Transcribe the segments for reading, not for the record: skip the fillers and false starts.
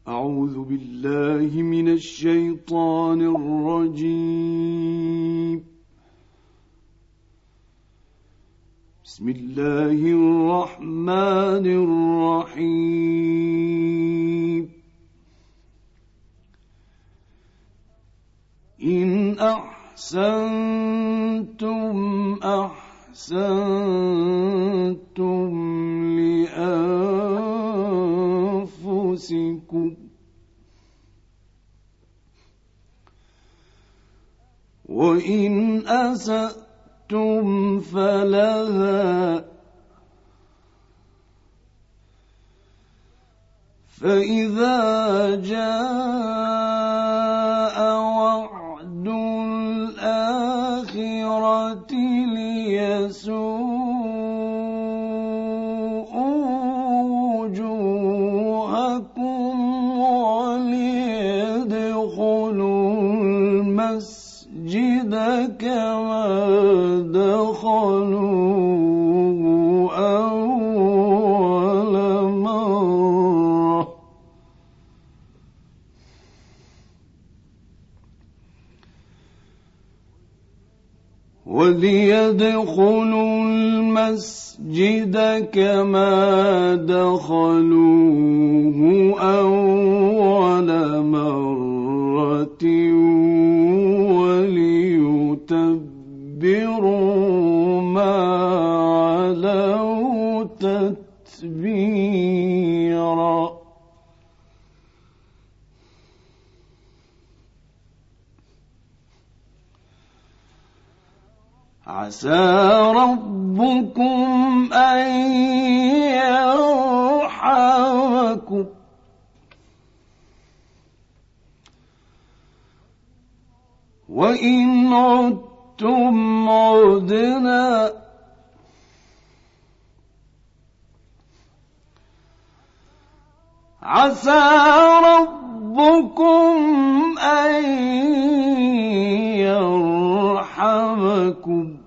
أعوذ بالله من الشيطان الرجيم. بسم الله الرحمن الرحيم. إن أحسنتم أحسنتم لأنفسكم وإن أسأتم فلها فإذا جاء وعد الآخرة ليسوءوا وجوهكم وليدخلوا المسجد كما دخلوه أول مرة وليدخلوا المسجد كما دخلوه أول مرة وليتبروا ما علوا تتبيرا. عسى ربكم أن يرحمكم وإن عدتم عدنا عسى ربكم أن يرحمكم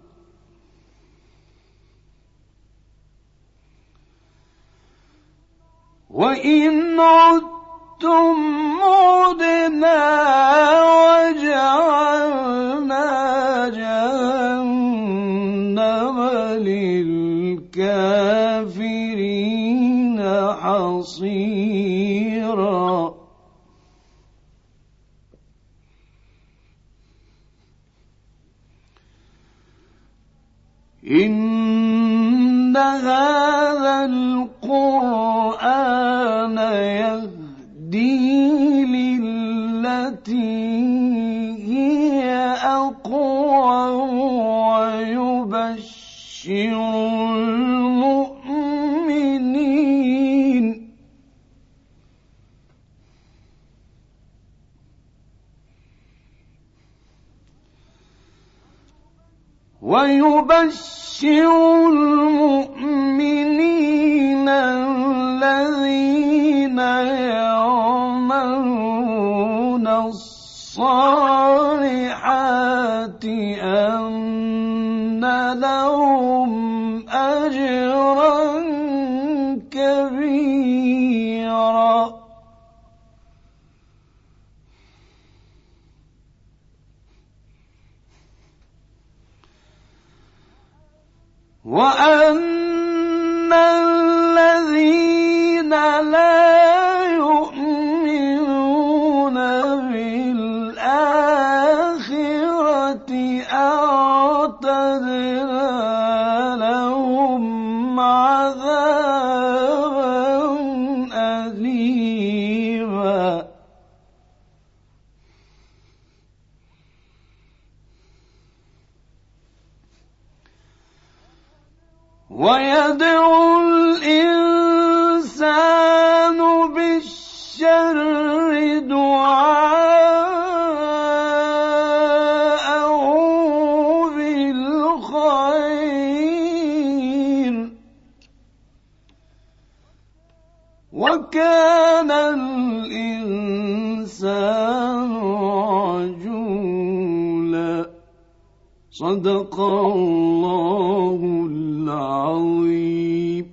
وإن عدتم عدنا وجعلنا جهنم للكافرين حصيرا. إن هذا القرآن يهدي للتي هي أقوم ويبشر المؤمنين الذين يعملون الصالحات أن لهم أجرا كبيرا. وأن الذين لا يؤمنون بالآخرة أعتدنا لهم عذابا أليما. ويدعو الإنسان بالشر دعاءه بالخير وكان الإنسان عجولا. صدق الله العظيم.